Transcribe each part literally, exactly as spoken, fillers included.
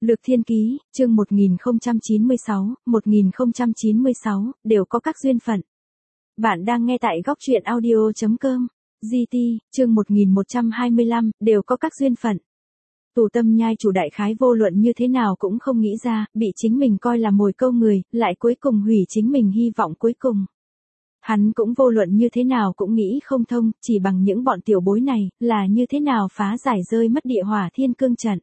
Lược Thiên Ký, chương một nghìn không trăm chín mươi sáu, một nghìn không trăm chín mươi sáu, đều có các duyên phận. Bạn đang nghe tại góc truyện audio chấm com. giê tê, chương một nghìn một trăm hai mươi lăm, đều có các duyên phận. Tù Tâm Nhai chủ đại khái vô luận như thế nào cũng không nghĩ ra, bị chính mình coi là mồi câu người, lại cuối cùng hủy chính mình hy vọng cuối cùng. Hắn cũng vô luận như thế nào cũng nghĩ không thông, chỉ bằng những bọn tiểu bối này, là như thế nào phá giải rơi mất địa hỏa thiên cương trận.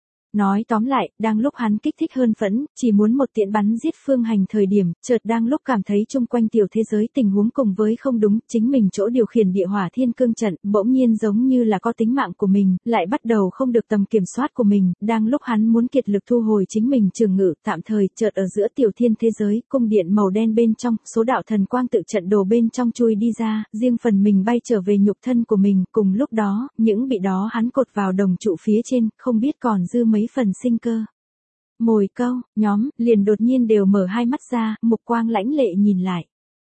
Nói tóm lại, đang lúc hắn kích thích hơn phẫn, chỉ muốn một tiện bắn giết Phương Hành thời điểm, chợt đang lúc cảm thấy chung quanh tiểu thế giới tình huống cùng với không đúng, chính mình chỗ điều khiển địa hỏa thiên cương trận, bỗng nhiên giống như là có tính mạng của mình, lại bắt đầu không được tầm kiểm soát của mình, đang lúc hắn muốn kiệt lực thu hồi chính mình trường ngự, tạm thời, chợt ở giữa tiểu thiên thế giới, cung điện màu đen bên trong, số đạo thần quang tự trận đồ bên trong chui đi ra, riêng phần mình bay trở về nhục thân của mình, cùng lúc đó, những bị đó hắn cột vào đồng trụ phía trên, không biết còn dư mấy phần sinh cơ. Mồi câu, nhóm, liền đột nhiên đều mở hai mắt ra, mục quang lãnh lệ nhìn lại.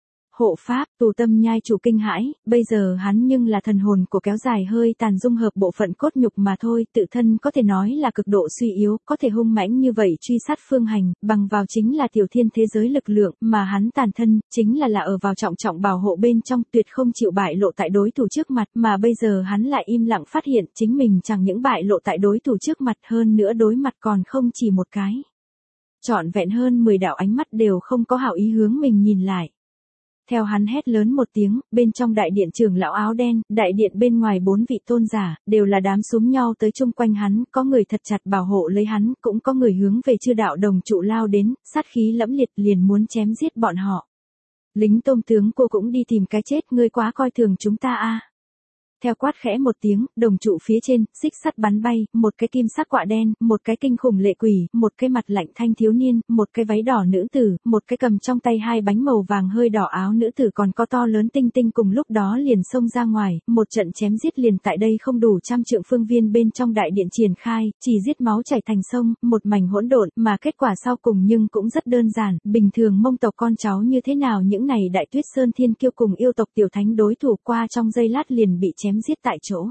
Hộ pháp, Tù Tâm Nhai chủ kinh hãi, bây giờ hắn nhưng là thần hồn của kéo dài hơi tàn dung hợp bộ phận cốt nhục mà thôi, tự thân có thể nói là cực độ suy yếu, có thể hung mãnh như vậy truy sát Phương Hành, bằng vào chính là tiểu thiên thế giới lực lượng, mà hắn tàn thân, chính là là ở vào trọng trọng bảo hộ bên trong, tuyệt không chịu bại lộ tại đối thủ trước mặt, mà bây giờ hắn lại im lặng phát hiện chính mình chẳng những bại lộ tại đối thủ trước mặt hơn nữa đối mặt còn không chỉ một cái. Trọn vẹn hơn mười đạo ánh mắt đều không có hảo ý hướng mình nhìn lại. Theo hắn hét lớn một tiếng, bên trong đại điện trưởng lão áo đen, đại điện bên ngoài bốn vị tôn giả, đều là đám xúm nhau tới chung quanh hắn, có người thật chặt bảo hộ lấy hắn, cũng có người hướng về chư đạo đồng trụ lao đến, sát khí lẫm liệt liền muốn chém giết bọn họ. Lính tôm tướng cô cũng đi tìm cái chết, ngươi quá coi thường chúng ta a. Theo quát khẽ một tiếng, đồng trụ phía trên, xích sắt bắn bay, một cái kim sắc quạ đen, một cái kinh khủng lệ quỷ, một cái mặt lạnh thanh thiếu niên, một cái váy đỏ nữ tử, một cái cầm trong tay hai bánh màu vàng hơi đỏ áo nữ tử còn có to lớn tinh tinh cùng lúc đó liền xông ra ngoài, một trận chém giết liền tại đây không đủ trăm trượng phương viên bên trong đại điện triển khai, chỉ giết máu chảy thành sông, một mảnh hỗn độn, mà kết quả sau cùng nhưng cũng rất đơn giản, bình thường Mông tộc con cháu như thế nào những này đại tuyết sơn thiên kiêu cùng yêu tộc tiểu thánh đối thủ qua trong giây lát liền bị chém giết tại chỗ.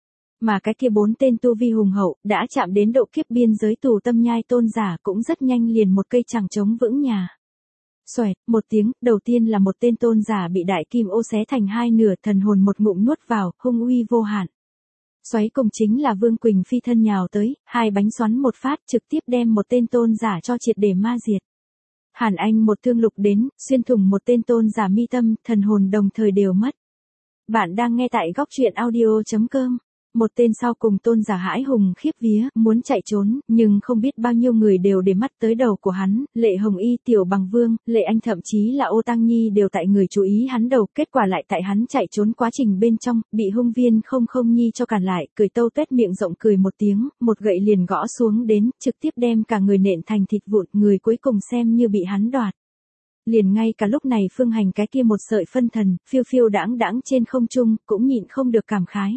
Mà cái kia bốn tên tu vi hùng hậu, đã chạm đến độ kiếp biên giới Tù Tâm Nhai tôn giả cũng rất nhanh liền một cây chẳng chống vững nhà. Xoẹt, một tiếng, đầu tiên là một tên tôn giả bị đại kim ô xé thành hai nửa, thần hồn một ngụm nuốt vào, hung uy vô hạn. Xoáy cùng chính là Vương Quỳnh phi thân nhào tới, hai bánh xoắn một phát trực tiếp đem một tên tôn giả cho triệt để ma diệt. Hàn Anh một thương lục đến, xuyên thủng một tên tôn giả mi tâm, thần hồn đồng thời đều mất. Bạn đang nghe tại góc truyện audio chấm com. Một tên sau cùng tôn giả hãi hùng khiếp vía, muốn chạy trốn, nhưng không biết bao nhiêu người đều để mắt tới đầu của hắn, Lệ Hồng Y, Tiểu Bằng Vương, Lệ Anh thậm chí là Ô Tăng Nhi đều tại người chú ý hắn đầu, kết quả lại tại hắn chạy trốn quá trình bên trong, bị hung viên không không nhi cho cản lại, cười tâu tuét miệng rộng cười một tiếng, một gậy liền gõ xuống đến, trực tiếp đem cả người nện thành thịt vụn, người cuối cùng xem như bị hắn đoạt. Liền ngay cả lúc này Phương Hành cái kia một sợi phân thần, phiêu phiêu đãng đãng trên không trung, cũng nhịn không được cảm khái.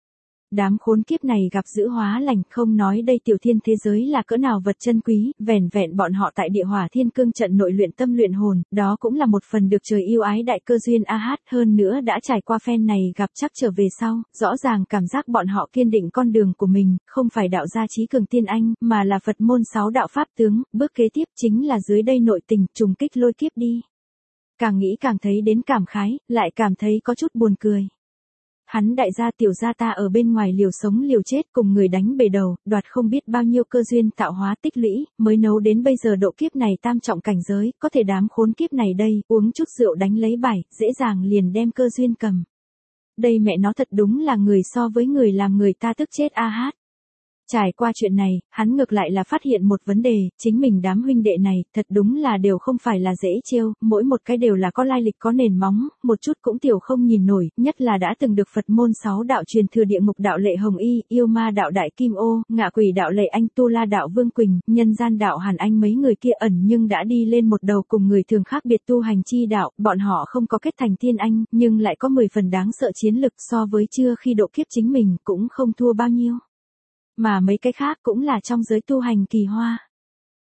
Đám khốn kiếp này gặp dữ hóa lành, không nói đây tiểu thiên thế giới là cỡ nào vật chân quý, vẻn vẹn bọn họ tại địa hỏa thiên cương trận nội luyện tâm luyện hồn, đó cũng là một phần được trời yêu ái đại cơ duyên a hát, hơn nữa đã trải qua phen này gặp chắc trở về sau, rõ ràng cảm giác bọn họ kiên định con đường của mình, không phải đạo gia trí cường tiên anh, mà là Phật môn sáu đạo pháp tướng, bước kế tiếp chính là dưới đây nội tình, trùng kích lôi kiếp đi. Càng nghĩ càng thấy đến cảm khái, lại cảm thấy có chút buồn cười. Hắn đại gia tiểu gia ta ở bên ngoài liều sống liều chết cùng người đánh bề đầu, đoạt không biết bao nhiêu cơ duyên tạo hóa tích lũy, mới nấu đến bây giờ độ kiếp này tam trọng cảnh giới, có thể đám khốn kiếp này đây, uống chút rượu đánh lấy bài, dễ dàng liền đem cơ duyên cầm. Đây mẹ nó thật đúng là người so với người làm người ta tức chết a hát. Trải qua chuyện này, hắn ngược lại là phát hiện một vấn đề, chính mình đám huynh đệ này, thật đúng là đều không phải là dễ trêu, mỗi một cái đều là có lai lịch có nền móng, một chút cũng tiểu không nhìn nổi, nhất là đã từng được Phật môn sáu đạo truyền thừa địa ngục đạo Lệ Hồng Y, yêu ma đạo Đại Kim Ô, ngạ quỷ đạo Lệ Anh, tu la đạo Vương Quỳnh, nhân gian đạo Hàn Anh mấy người kia ẩn nhưng đã đi lên một đầu cùng người thường khác biệt tu hành chi đạo, bọn họ không có kết thành tiên anh, nhưng lại có mười phần đáng sợ chiến lực so với chưa khi độ kiếp chính mình cũng không thua bao nhiêu. Mà mấy cái khác cũng là trong giới tu hành kỳ hoa.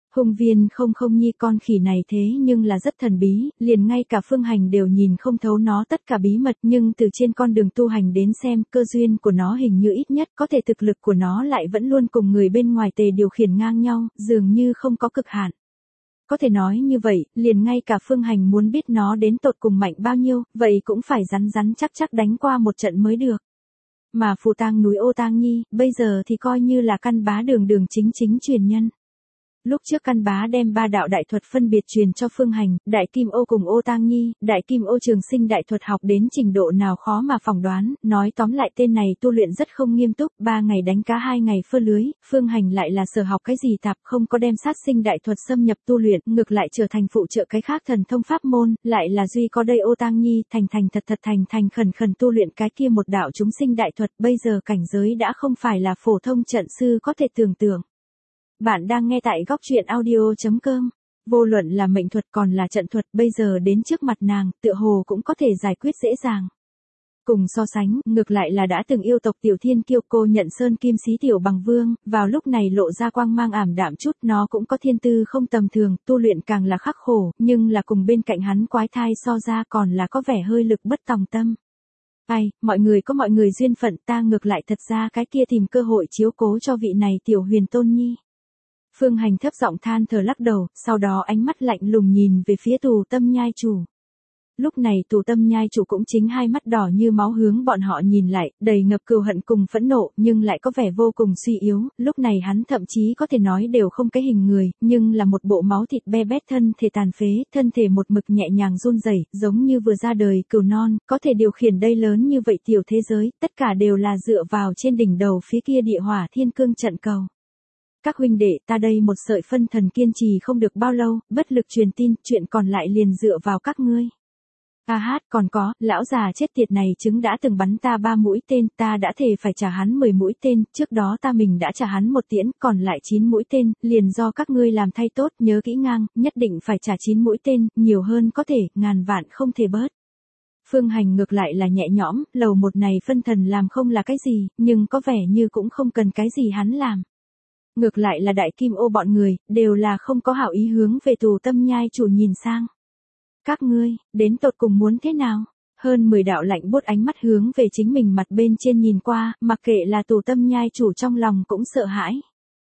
Hung viên không không nhi con khỉ này thế nhưng là rất thần bí, liền ngay cả Phương Hành đều nhìn không thấu nó tất cả bí mật, nhưng từ trên con đường tu hành đến xem cơ duyên của nó hình như ít nhất có thể thực lực của nó lại vẫn luôn cùng người bên ngoài tề điều khiển ngang nhau, dường như không có cực hạn. Có thể nói như vậy, liền ngay cả Phương Hành muốn biết nó đến tột cùng mạnh bao nhiêu, vậy cũng phải rắn rắn chắc chắc đánh qua một trận mới được. Mà phù tang núi Ô Tang Nhi, bây giờ thì coi như là căn bá đường đường chính chính truyền nhân. Lúc trước căn bá đem ba đạo đại thuật phân biệt truyền cho Phương Hành, Đại Kim Ô cùng Ô Tang Nhi, Đại Kim Ô trường sinh đại thuật học đến trình độ nào khó mà phỏng đoán, nói tóm lại tên này tu luyện rất không nghiêm túc, ba ngày đánh cá hai ngày phơ lưới, Phương Hành lại là sở học cái gì tạp không có đem sát sinh đại thuật xâm nhập tu luyện, ngược lại trở thành phụ trợ cái khác thần thông pháp môn, lại là duy có đây Ô Tang Nhi, thành thành thật thật thành thành khẩn khẩn tu luyện cái kia một đạo chúng sinh đại thuật, bây giờ cảnh giới đã không phải là phổ thông trận sư có thể tưởng tượng. Bạn đang nghe tại góc truyện audio.com. Vô luận là mệnh thuật còn là trận thuật bây giờ đến trước mặt nàng, tựa hồ cũng có thể giải quyết dễ dàng. Cùng so sánh, ngược lại là đã từng yêu tộc tiểu thiên kiêu cô nhận sơn kim xí tiểu bằng vương, vào lúc này lộ ra quang mang ảm đạm chút, nó cũng có thiên tư không tầm thường, tu luyện càng là khắc khổ, nhưng là cùng bên cạnh hắn quái thai so ra còn là có vẻ hơi lực bất tòng tâm. Ai, mọi người có mọi người duyên phận, ta ngược lại thật ra cái kia tìm cơ hội chiếu cố cho vị này tiểu huyền tôn nhi. Phương Hành thấp giọng than thở lắc đầu, sau đó ánh mắt lạnh lùng nhìn về phía Tù Tâm Nhai chủ. Lúc này Tù Tâm Nhai chủ cũng chính hai mắt đỏ như máu hướng bọn họ nhìn lại, đầy ngập cừu hận cùng phẫn nộ, nhưng lại có vẻ vô cùng suy yếu, lúc này hắn thậm chí có thể nói đều không cái hình người, nhưng là một bộ máu thịt be bét thân thể tàn phế, thân thể một mực nhẹ nhàng run rẩy, giống như vừa ra đời cừu non, có thể điều khiển đây lớn như vậy tiểu thế giới, tất cả đều là dựa vào trên đỉnh đầu phía kia địa hỏa thiên cương trận cầu. Các huynh đệ, ta đây một sợi phân thần kiên trì không được bao lâu, bất lực truyền tin, chuyện còn lại liền dựa vào các ngươi. A hát, còn có, lão già chết tiệt này chứng đã từng bắn ta ba mũi tên, ta đã thề phải trả hắn mười mũi tên, trước đó ta mình đã trả hắn một tiễn, còn lại chín mũi tên, liền do các ngươi làm thay tốt, nhớ kỹ ngang, nhất định phải trả chín mũi tên, nhiều hơn có thể, ngàn vạn không thể bớt. Phương Hành ngược lại là nhẹ nhõm, lầu một này phân thần làm không là cái gì, nhưng có vẻ như cũng không cần cái gì hắn làm. Ngược lại là Đại Kim Ô bọn người, đều là không có hảo ý hướng về Tù Tâm Nhai chủ nhìn sang. Các ngươi, đến tột cùng muốn thế nào? Hơn mười đạo lạnh buốt ánh mắt hướng về chính mình mặt bên trên nhìn qua, mặc kệ là Tù Tâm Nhai chủ trong lòng cũng sợ hãi.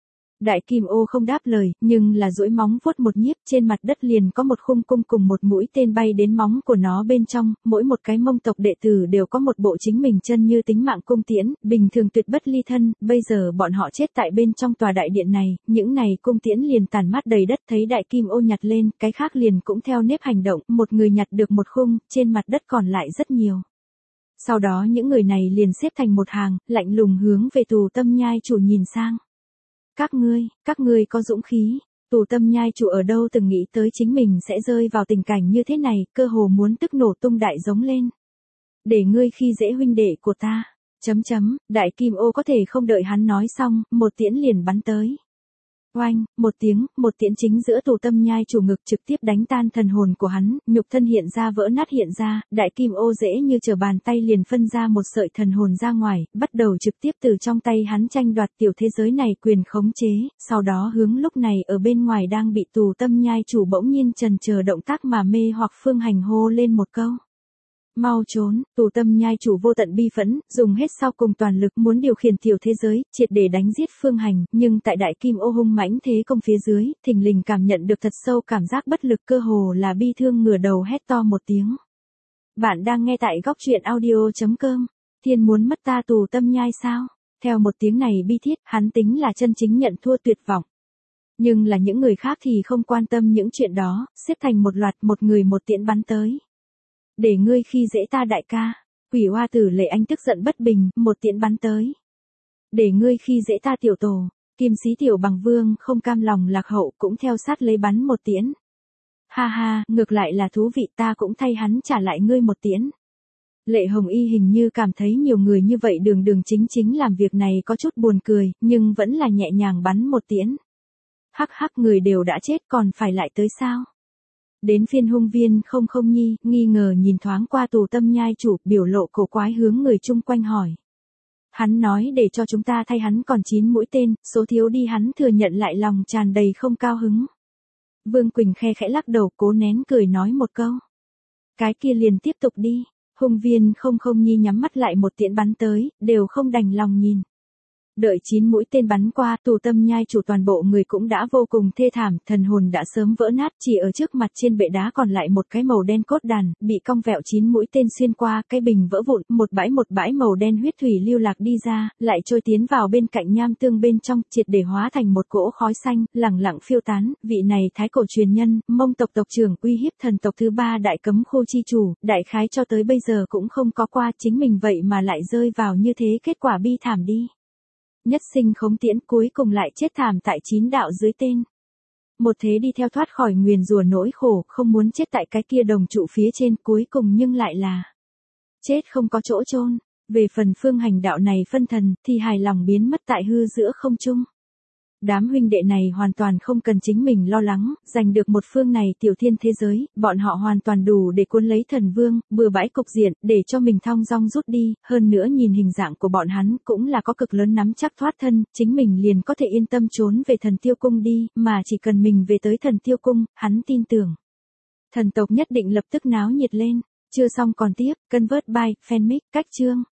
Đại Kim Ô không đáp lời, nhưng là duỗi móng vuốt một nhiếp, trên mặt đất liền có một khung cung cùng một mũi tên bay đến móng của nó bên trong, mỗi một cái Mông tộc đệ tử đều có một bộ chính mình chân như tính mạng cung tiễn, bình thường tuyệt bất ly thân, bây giờ bọn họ chết tại bên trong tòa đại điện này, những này cung tiễn liền tàn mát đầy đất, thấy Đại Kim Ô nhặt lên, cái khác liền cũng theo nếp hành động, một người nhặt được một khung, trên mặt đất còn lại rất nhiều. Sau đó những người này liền xếp thành một hàng, lạnh lùng hướng về Tù Tâm Nhai chủ nhìn sang. Các ngươi, các ngươi có dũng khí, Tù Tâm Nhai chủ ở đâu từng nghĩ tới chính mình sẽ rơi vào tình cảnh như thế này, cơ hồ muốn tức nổ tung đại giống lên. Để ngươi khi dễ huynh đệ của ta, chấm chấm, Đại Kim Ô có thể không đợi hắn nói xong, một tiễn liền bắn tới. Oanh, một tiếng, một tiễn chính giữa Tù Tâm Nhai chủ ngực trực tiếp đánh tan thần hồn của hắn, nhục thân hiện ra vỡ nát hiện ra, Đại Kim Ô dễ như trở bàn tay liền phân ra một sợi thần hồn ra ngoài, bắt đầu trực tiếp từ trong tay hắn tranh đoạt tiểu thế giới này quyền khống chế, sau đó hướng lúc này ở bên ngoài đang bị Tù Tâm Nhai chủ bỗng nhiên trần chờ động tác mà mê hoặc Phương Hành hô lên một câu. Mau trốn, Tù Tâm Nhai chủ vô tận bi phẫn, dùng hết sau cùng toàn lực muốn điều khiển tiểu thế giới, triệt để đánh giết Phương Hành, nhưng tại Đại Kim Ô hung mãnh thế công phía dưới, thình lình cảm nhận được thật sâu cảm giác bất lực, cơ hồ là bi thương ngửa đầu hét to một tiếng. Bạn đang nghe tại góc truyện audio.com, thiên muốn mất ta Tù Tâm Nhai sao? Theo một tiếng này bi thiết, hắn tính là chân chính nhận thua tuyệt vọng. Nhưng là những người khác thì không quan tâm những chuyện đó, xếp thành một loạt một người một tiễn bắn tới. Để ngươi khi dễ ta đại ca, Quỷ Hoa Tử Lệ Anh tức giận bất bình, một tiễn bắn tới. Để ngươi khi dễ ta tiểu tổ, Kim Sĩ tiểu bằng vương không cam lòng lạc hậu cũng theo sát lấy bắn một tiễn. Ha ha, ngược lại là thú vị, ta cũng thay hắn trả lại ngươi một tiễn. Lệ Hồng Y hình như cảm thấy nhiều người như vậy đường đường chính chính làm việc này có chút buồn cười, nhưng vẫn là nhẹ nhàng bắn một tiễn. Hắc hắc, người đều đã chết còn phải lại tới sao? Đến phiên Hung viên không không nhi, nghi ngờ nhìn thoáng qua Tù Tâm Nhai chủ, biểu lộ cổ quái hướng người chung quanh hỏi. Hắn nói để cho chúng ta thay hắn còn chín mũi tên, số thiếu đi hắn thừa nhận lại lòng tràn đầy không cao hứng. Vương Quỳnh khe khẽ lắc đầu cố nén cười nói một câu. Cái kia liền tiếp tục đi. Hùng Viên không không nhi nhắm mắt lại một tiễn bắn tới, đều không đành lòng nhìn. Đợi chín mũi tên bắn qua, Tù Tâm Nhai chủ toàn bộ người cũng đã vô cùng thê thảm, thần hồn đã sớm vỡ nát, chỉ ở trước mặt trên bệ đá còn lại một cái màu đen cốt đàn, bị cong vẹo chín mũi tên xuyên qua, cái bình vỡ vụn, một bãi một bãi màu đen huyết thủy lưu lạc đi ra, lại trôi tiến vào bên cạnh nham tương bên trong, triệt để hóa thành một cỗ khói xanh, lẳng lặng phiêu tán. Vị này thái cổ truyền nhân, Mông tộc tộc trưởng uy hiếp thần tộc thứ ba đại cấm khu chi chủ, đại khái cho tới bây giờ cũng không có qua, chính mình vậy mà lại rơi vào như thế, kết quả bi thảm đi. Nhất sinh khống tiễn cuối cùng lại chết thảm tại chín đạo dưới tên. Một thế đi theo thoát khỏi nguyền rủa nỗi khổ, không muốn chết tại cái kia đồng trụ phía trên, cuối cùng nhưng lại là chết không có chỗ chôn. Về phần phương hành đạo này phân thần, thì hài lòng biến mất tại hư giữa không trung. Đám huynh đệ này hoàn toàn không cần chính mình lo lắng, giành được một phương này tiểu thiên thế giới, bọn họ hoàn toàn đủ để cuốn lấy thần vương, bừa bãi cục diện, để cho mình thong dong rút đi, hơn nữa nhìn hình dạng của bọn hắn cũng là có cực lớn nắm chắc thoát thân, chính mình liền có thể yên tâm trốn về thần tiêu cung đi, mà chỉ cần mình về tới thần tiêu cung, hắn tin tưởng. Thần tộc nhất định lập tức náo nhiệt lên, chưa xong còn tiếp, Convert by, Fanmic, cách chương.